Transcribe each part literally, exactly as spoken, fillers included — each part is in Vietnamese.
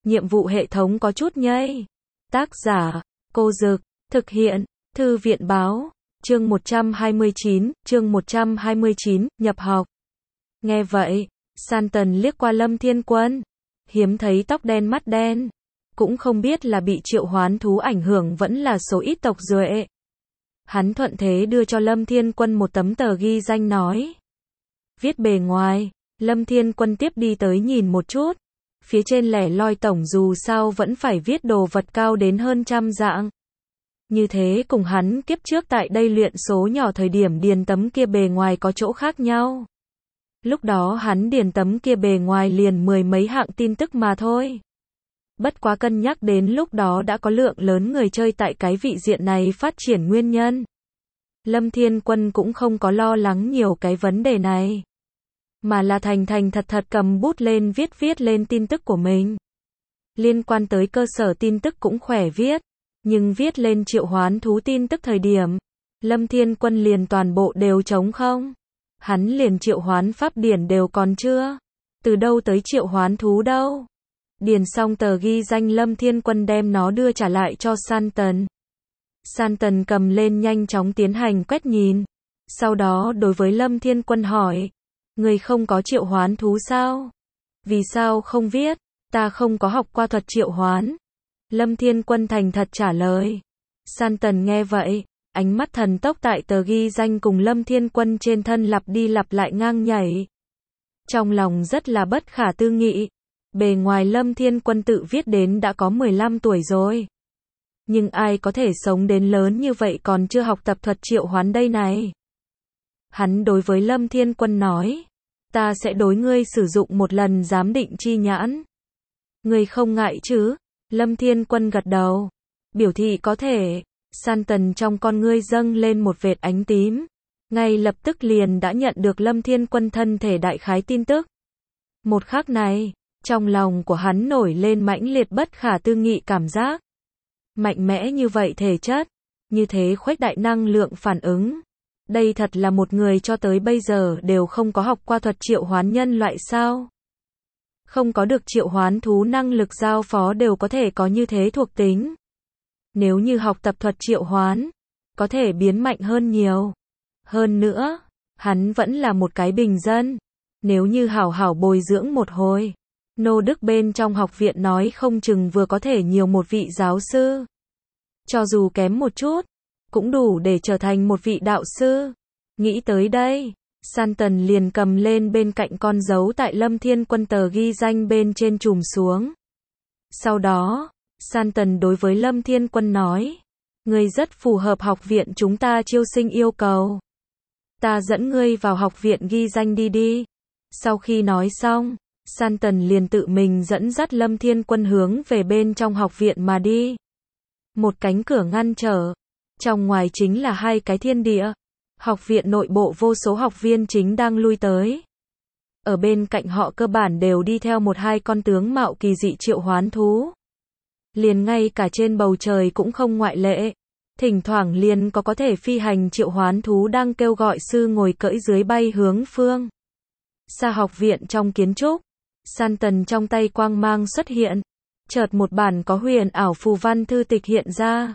nhiệm vụ hệ thống có chút nhây. Tác giả, Cô Dực, thực hiện, Thư viện báo, chương một trăm hai mươi chín, chương một trăm hai mươi chín, nhập học. Nghe vậy, Santon liếc qua Lâm Thiên Quân, hiếm thấy tóc đen mắt đen, cũng không biết là bị triệu hoán thú ảnh hưởng vẫn là số ít tộc duệ. Hắn thuận thế đưa cho Lâm Thiên Quân một tấm tờ ghi danh nói. Viết bề ngoài, Lâm Thiên Quân tiếp đi tới nhìn một chút, phía trên lẻ loi tổng dù sao vẫn phải viết đồ vật cao đến hơn trăm dạng. Như thế cùng hắn kiếp trước tại đây luyện số nhỏ thời điểm điền tấm kia bề ngoài có chỗ khác nhau. Lúc đó hắn điền tấm kia bề ngoài liền mười mấy hạng tin tức mà thôi. Bất quá cân nhắc đến lúc đó đã có lượng lớn người chơi tại cái vị diện này phát triển nguyên nhân. Lâm Thiên Quân cũng không có lo lắng nhiều cái vấn đề này. Mà là thành thành thật thật cầm bút lên viết viết lên tin tức của mình. Liên quan tới cơ sở tin tức cũng khỏe viết. Nhưng viết lên triệu hoán thú tin tức thời điểm, Lâm Thiên Quân liền toàn bộ đều trống không. Hắn liền triệu hoán pháp điển đều còn chưa. Từ đâu tới triệu hoán thú đâu. Điền xong tờ ghi danh Lâm Thiên Quân đem nó đưa trả lại cho Santon. Santon cầm lên nhanh chóng tiến hành quét nhìn. Sau đó đối với Lâm Thiên Quân hỏi. Người không có triệu hoán thú sao? Vì sao không viết? Ta không có học qua thuật triệu hoán. Lâm Thiên Quân thành thật trả lời. Santon nghe vậy, ánh mắt thần tốc tại tờ ghi danh cùng Lâm Thiên Quân trên thân lặp đi lặp lại ngang nhảy. Trong lòng rất là bất khả tư nghị. Bề ngoài Lâm Thiên Quân tự viết đến đã có mười lăm tuổi rồi. Nhưng ai có thể sống đến lớn như vậy còn chưa học tập thuật triệu hoán đây này. Hắn đối với Lâm Thiên Quân nói. Ta sẽ đối ngươi sử dụng một lần giám định chi nhãn. Ngươi không ngại chứ? Lâm Thiên Quân gật đầu. Biểu thị có thể. Santon trong con ngươi dâng lên một vệt ánh tím. Ngay lập tức liền đã nhận được Lâm Thiên Quân thân thể đại khái tin tức. Một khắc này, trong lòng của hắn nổi lên mãnh liệt bất khả tư nghị cảm giác. Mạnh mẽ như vậy thể chất. Như thế khuếch đại năng lượng phản ứng. Đây thật là một người cho tới bây giờ đều không có học qua thuật triệu hoán nhân loại sao. Không có được triệu hoán thú năng lực giao phó đều có thể có như thế thuộc tính. Nếu như học tập thuật triệu hoán, có thể biến mạnh hơn nhiều. Hơn nữa, hắn vẫn là một cái bình dân. Nếu như hảo hảo bồi dưỡng một hồi, nô đức bên trong học viện nói không chừng vừa có thể nhiều một vị giáo sư. Cho dù kém một chút, cũng đủ để trở thành một vị đạo sư. Nghĩ tới đây, Santon liền cầm lên bên cạnh con dấu tại Lâm Thiên Quân tờ ghi danh bên trên chùm xuống. Sau đó, Santon đối với Lâm Thiên Quân nói, ngươi rất phù hợp học viện chúng ta chiêu sinh yêu cầu. Ta dẫn ngươi vào học viện ghi danh đi đi. Sau khi nói xong, Santon liền tự mình dẫn dắt Lâm Thiên Quân hướng về bên trong học viện mà đi. Một cánh cửa ngăn trở. Trong ngoài chính là hai cái thiên địa. Học viện nội bộ vô số học viên chính đang lui tới. Ở bên cạnh họ cơ bản đều đi theo một hai con tướng mạo kỳ dị triệu hoán thú. Liền ngay cả trên bầu trời cũng không ngoại lệ. Thỉnh thoảng liền có có thể phi hành triệu hoán thú đang kêu gọi sư ngồi cưỡi dưới bay hướng phương xa học viện trong kiến trúc. Santon trong tay quang mang xuất hiện. Chợt một bản có huyền ảo phù văn thư tịch hiện ra.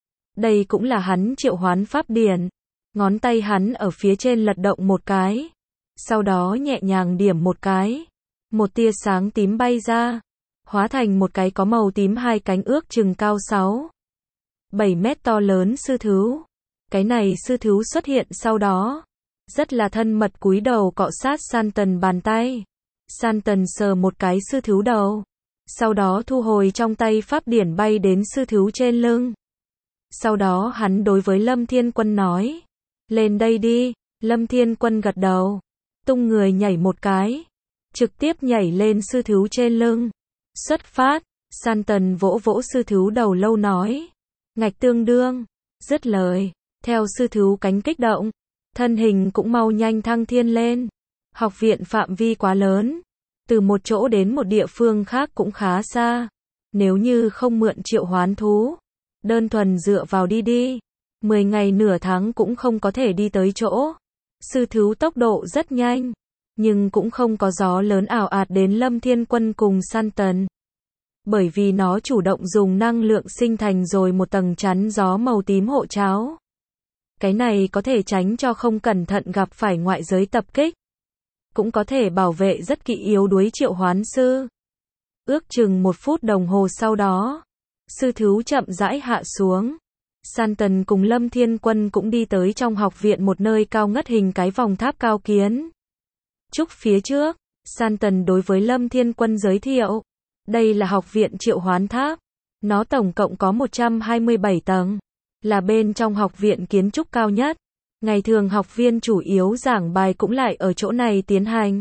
Đây cũng là hắn triệu hoán pháp điển. Ngón tay hắn ở phía trên lật động một cái. Sau đó nhẹ nhàng điểm một cái. Một tia sáng tím bay ra. Hóa thành một cái có màu tím hai cánh ước chừng cao sáu, bảy mét to lớn sư thú. Cái này sư thú xuất hiện sau đó. Rất là thân mật cúi đầu cọ sát Santon bàn tay. Santon sờ một cái sư thú đầu. Sau đó thu hồi trong tay pháp điển bay đến sư thú trên lưng. Sau đó hắn đối với Lâm Thiên Quân nói. Lên đây đi. Lâm Thiên Quân gật đầu. Tung người nhảy một cái. Trực tiếp nhảy lên sư thú trên lưng. Xuất phát. Santon vỗ vỗ sư thú đầu lâu nói. Ngạch tương đương. Dứt lời. Theo sư thú cánh kích động. Thân hình cũng mau nhanh thăng thiên lên. Học viện phạm vi quá lớn. Từ một chỗ đến một địa phương khác cũng khá xa. Nếu như không mượn triệu hoán thú. Đơn thuần dựa vào đi đi. mười ngày nửa tháng cũng không có thể đi tới chỗ. Sư thú tốc độ rất nhanh. Nhưng cũng không có gió lớn ảo ạt đến Lâm Thiên Quân cùng Santon. bởi vì nó chủ động dùng năng lượng sinh thành rồi một tầng chắn gió màu tím hộ cháo. Cái này có thể tránh cho không cẩn thận gặp phải ngoại giới tập kích. Cũng có thể bảo vệ rất kỵ yếu đuối triệu hoán sư. Ước chừng một phút đồng hồ sau đó, sư thú chậm rãi hạ xuống. San Tần cùng Lâm Thiên Quân cũng đi tới trong học viện một nơi cao ngất hình cái vòng tháp cao kiến. Trúc phía trước, San Tần đối với Lâm Thiên Quân giới thiệu. Đây là học viện triệu hoán tháp. Nó tổng cộng có một trăm hai mươi bảy tầng. Là bên trong học viện kiến trúc cao nhất. Ngày thường học viên chủ yếu giảng bài cũng lại ở chỗ này tiến hành.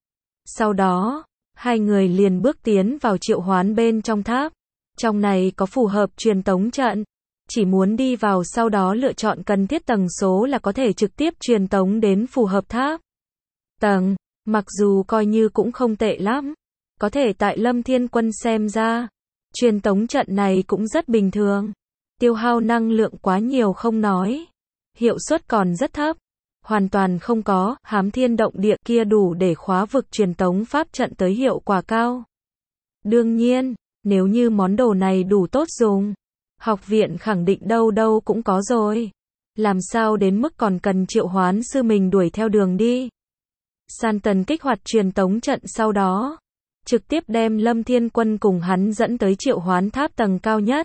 Sau đó, hai người liền bước tiến vào triệu hoán bên trong tháp. Trong này có phù hợp truyền tống trận. Chỉ muốn đi vào sau đó lựa chọn cần thiết tầng số là có thể trực tiếp truyền tống đến phù hợp tháp. Tầng, mặc dù coi như cũng không tệ lắm. Có thể tại Lâm Thiên Quân xem ra, truyền tống trận này cũng rất bình thường. Tiêu hao năng lượng quá nhiều không nói. Hiệu suất còn rất thấp. Hoàn toàn không có, hám thiên động địa kia đủ để khóa vực truyền tống pháp trận tới hiệu quả cao. Đương nhiên, nếu như món đồ này đủ tốt dùng, học viện khẳng định đâu đâu cũng có rồi. Làm sao đến mức còn cần triệu hoán sư mình đuổi theo đường đi. San Tần kích hoạt truyền tống trận sau đó, trực tiếp đem Lâm Thiên Quân cùng hắn dẫn tới triệu hoán tháp tầng cao nhất.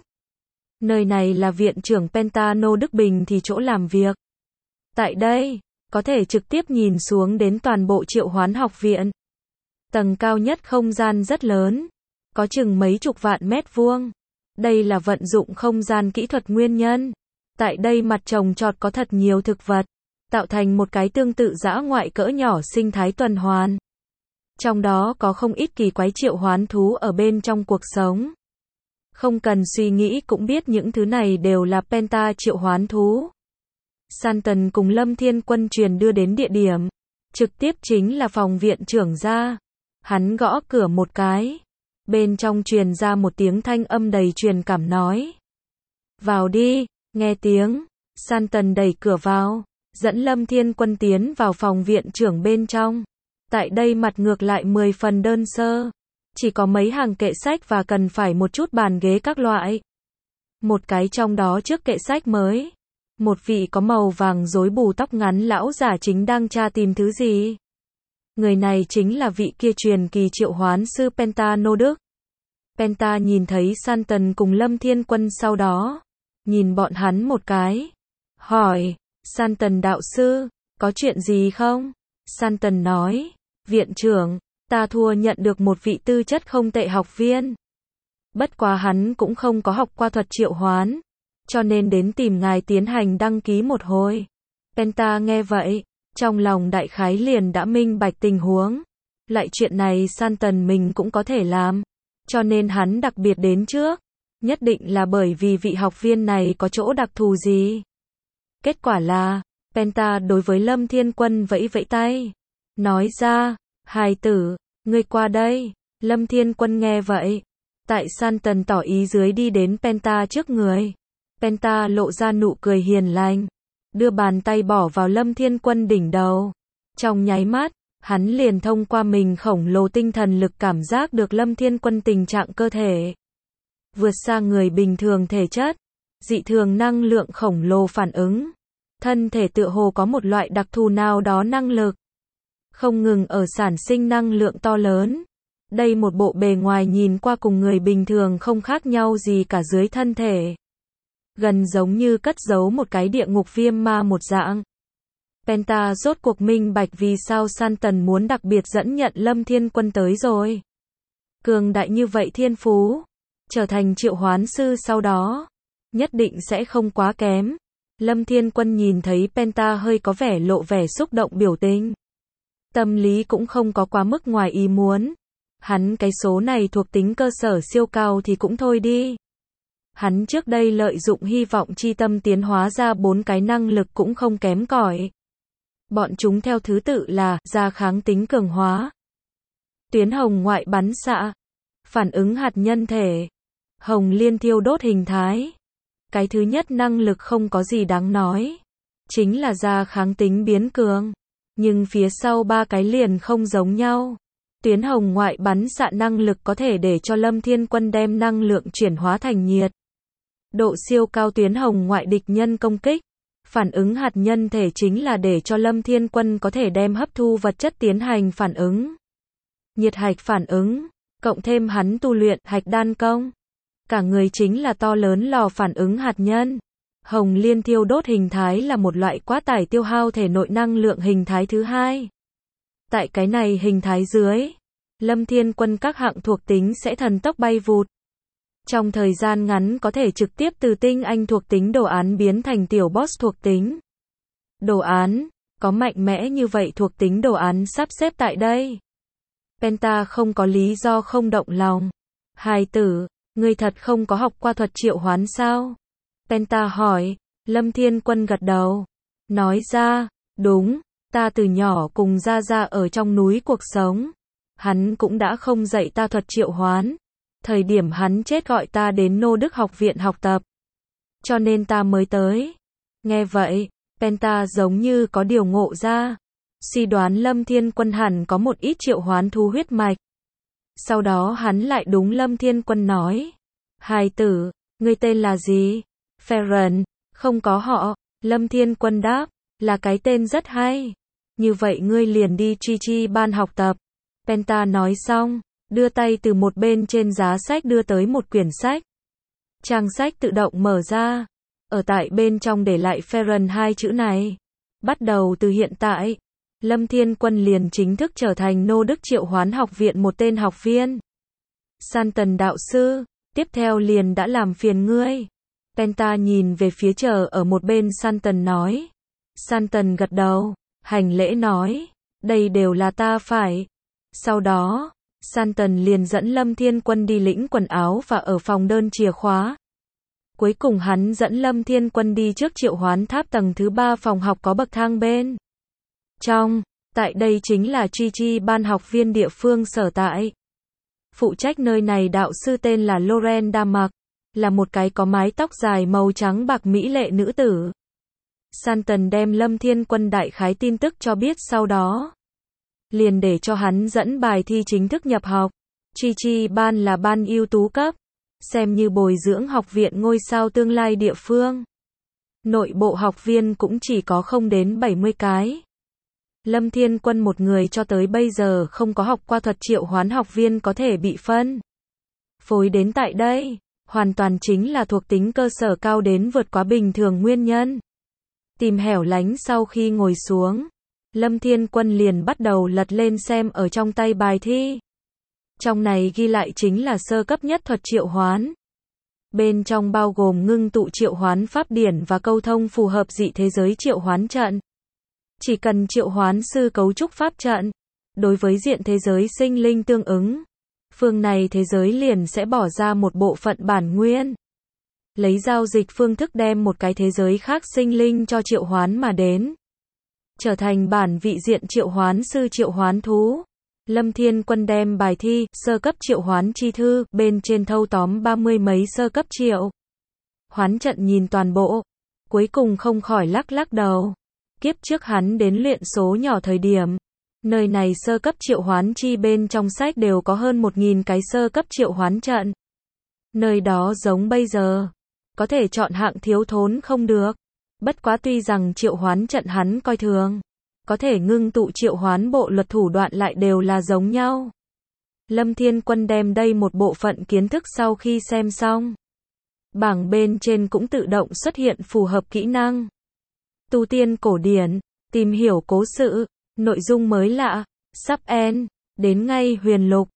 Nơi này là viện trưởng Pentano Đức Bình thì chỗ làm việc. Tại đây, có thể trực tiếp nhìn xuống đến toàn bộ triệu hoán học viện. Tầng cao nhất không gian rất lớn, có chừng mấy chục vạn mét vuông. Đây là vận dụng không gian kỹ thuật nguyên nhân. Tại đây mặt trồng trọt có thật nhiều thực vật, tạo thành một cái tương tự dã ngoại cỡ nhỏ sinh thái tuần hoàn. Trong đó có không ít kỳ quái triệu hoán thú ở bên trong cuộc sống. Không cần suy nghĩ cũng biết những thứ này đều là Penta triệu hoán thú. San Tần cùng Lâm Thiên Quân truyền đưa đến địa điểm. Trực tiếp chính là phòng viện trưởng ra. Hắn gõ cửa một cái. Bên trong truyền ra một tiếng thanh âm đầy truyền cảm nói. Vào đi, nghe tiếng. San Tần đẩy cửa vào, dẫn Lâm Thiên Quân tiến vào phòng viện trưởng bên trong. Tại đây mặt ngược lại mười phần đơn sơ. Chỉ có mấy hàng kệ sách và cần phải một chút bàn ghế các loại. Một cái trong đó trước kệ sách mới. Một vị có màu vàng rối bù tóc ngắn lão giả chính đang tra tìm thứ gì. Người này chính là vị kia truyền kỳ triệu hoán sư Pentano Đức. Penta nhìn thấy San Tần cùng Lâm Thiên Quân sau đó. Nhìn bọn hắn một cái. Hỏi, San Tần đạo sư, có chuyện gì không? San Tần nói, viện trưởng, ta thua nhận được một vị tư chất không tệ học viên. Bất quá hắn cũng không có học qua thuật triệu hoán, cho nên đến tìm ngài tiến hành đăng ký một hồi. Penta nghe vậy, trong lòng đại khái liền đã minh bạch tình huống. Lại chuyện này San Tần mình cũng có thể làm, cho nên hắn đặc biệt đến trước. Nhất định là bởi vì vị học viên này có chỗ đặc thù gì. Kết quả là, Penta đối với Lâm Thiên Quân vẫy vẫy tay. Nói ra, hài tử, ngươi qua đây. Lâm Thiên Quân nghe vậy. Tại San Tần tỏ ý dưới đi đến Penta trước người. Penta lộ ra nụ cười hiền lành. Đưa bàn tay bỏ vào Lâm Thiên Quân đỉnh đầu. Trong nháy mắt, hắn liền thông qua mình khổng lồ tinh thần lực cảm giác được Lâm Thiên Quân tình trạng cơ thể. Vượt xa người bình thường thể chất. Dị thường năng lượng khổng lồ phản ứng. Thân thể tựa hồ có một loại đặc thù nào đó năng lực. Không ngừng ở sản sinh năng lượng to lớn. Đây một bộ bề ngoài nhìn qua cùng người bình thường không khác nhau gì cả dưới thân thể. Gần giống như cất giấu một cái địa ngục viêm ma một dạng. Penta rốt cuộc minh bạch vì sao San Tần muốn đặc biệt dẫn nhận Lâm Thiên Quân tới rồi. Cường đại như vậy thiên phú. Trở thành triệu hoán sư sau đó. Nhất định sẽ không quá kém. Lâm Thiên Quân nhìn thấy Penta hơi có vẻ lộ vẻ xúc động biểu tình. Tâm lý cũng không có quá mức ngoài ý muốn. Hắn cái số này thuộc tính cơ sở siêu cao thì cũng thôi đi. Hắn trước đây lợi dụng hy vọng chi tâm tiến hóa ra bốn cái năng lực cũng không kém cỏi. Bọn chúng theo thứ tự là gia kháng tính cường hóa, tuyến hồng ngoại bắn xạ, phản ứng hạt nhân thể, hồng liên thiêu đốt hình thái. Cái thứ nhất năng lực không có gì đáng nói, chính là gia kháng tính biến cường. Nhưng phía sau ba cái liền không giống nhau. Tuyến hồng ngoại bắn xạ năng lực có thể để cho Lâm Thiên Quân đem năng lượng chuyển hóa thành nhiệt độ siêu cao tuyến hồng ngoại địch nhân công kích. Phản ứng hạt nhân thể chính là để cho Lâm Thiên Quân có thể đem hấp thu vật chất tiến hành phản ứng. Nhiệt hạch phản ứng, cộng thêm hắn tu luyện hạch đan công. Cả người chính là to lớn lò phản ứng hạt nhân. Hồng liên thiêu đốt hình thái là một loại quá tải tiêu hao thể nội năng lượng hình thái thứ hai. Tại cái này hình thái dưới, Lâm Thiên Quân các hạng thuộc tính sẽ thần tốc bay vụt. Trong thời gian ngắn có thể trực tiếp từ tinh anh thuộc tính đồ án biến thành tiểu boss thuộc tính. Đồ án, có mạnh mẽ như vậy thuộc tính đồ án sắp xếp tại đây. Penta không có lý do không động lòng. Hài tử, ngươi thật không có học qua thuật triệu hoán sao? Penta hỏi. Lâm Thiên Quân gật đầu. Nói ra, đúng, ta từ nhỏ cùng Gia Gia ở trong núi cuộc sống. Hắn cũng đã không dạy ta thuật triệu hoán. Thời điểm hắn chết gọi ta đến Nô Đức học viện học tập. Cho nên ta mới tới. Nghe vậy, Penta giống như có điều ngộ ra. Suy đoán Lâm Thiên Quân hẳn có một ít triệu hoán thú huyết mạch. Sau đó hắn lại đúng Lâm Thiên Quân nói. Hài tử, ngươi tên là gì? Ferren, không có họ. Lâm Thiên Quân đáp, là cái tên rất hay. Như vậy ngươi liền đi Chi Chi ban học tập. Penta nói xong, đưa tay từ một bên trên giá sách đưa tới một quyển sách. Trang sách tự động mở ra. Ở tại bên trong để lại Ferren hai chữ này. Bắt đầu từ hiện tại, Lâm Thiên Quân liền chính thức trở thành Nô Đức Triệu Hoán học viện một tên học viên. Santon đạo sư, tiếp theo liền đã làm phiền ngươi. Penta nhìn về phía chờ ở một bên Santon nói. Santon gật đầu, hành lễ nói, đây đều là ta phải. Sau đó, Santon liền dẫn Lâm Thiên Quân đi lĩnh quần áo và ở phòng đơn chìa khóa. Cuối cùng hắn dẫn Lâm Thiên Quân đi trước triệu hoán tháp tầng thứ ba phòng học có bậc thang bên trong, tại đây chính là Chi Chi ban học viên địa phương sở tại. Phụ trách nơi này đạo sư tên là Loren Damak, là một cái có mái tóc dài màu trắng bạc mỹ lệ nữ tử. Santon đem Lâm Thiên Quân đại khái tin tức cho biết sau đó. Liền để cho hắn dẫn bài thi chính thức nhập học. Chi Chi ban là ban ưu tú cấp, xem như bồi dưỡng học viện ngôi sao tương lai địa phương. Nội bộ học viên cũng chỉ có không đến bảy mươi cái. Lâm Thiên Quân một người cho tới bây giờ không có học qua thuật triệu hoán học viên có thể bị phân phối đến tại đây, hoàn toàn chính là thuộc tính cơ sở cao đến vượt quá bình thường nguyên nhân. Tìm hẻo lánh sau khi ngồi xuống, Lâm Thiên Quân liền bắt đầu lật lên xem ở trong tay bài thi. Trong này ghi lại chính là sơ cấp nhất thuật triệu hoán. Bên trong bao gồm ngưng tụ triệu hoán pháp điển và câu thông phù hợp dị thế giới triệu hoán trận. Chỉ cần triệu hoán sư cấu trúc pháp trận, đối với diện thế giới sinh linh tương ứng, phương này thế giới liền sẽ bỏ ra một bộ phận bản nguyên. Lấy giao dịch phương thức đem một cái thế giới khác sinh linh cho triệu hoán mà đến. Trở thành bản vị diện triệu hoán sư triệu hoán thú. Lâm Thiên Quân đem bài thi, sơ cấp triệu hoán chi thư, bên trên thâu tóm ba mươi mấy sơ cấp triệu hoán trận nhìn toàn bộ. Cuối cùng không khỏi lắc lắc đầu. Kiếp trước hắn đến luyện số nhỏ thời điểm. Nơi này sơ cấp triệu hoán chi bên trong sách đều có hơn một nghìn cái sơ cấp triệu hoán trận. Nơi đó giống bây giờ. Có thể chọn hạng thiếu thốn không được. Bất quá tuy rằng triệu hoán trận hắn coi thường. Có thể ngưng tụ triệu hoán bộ luật thủ đoạn lại đều là giống nhau. Lâm Thiên Quân đem đây một bộ phận kiến thức sau khi xem xong. Bảng bên trên cũng tự động xuất hiện phù hợp kỹ năng. Tu tiên cổ điển, tìm hiểu cố sự, nội dung mới lạ, sub end, đến ngay huyền lục.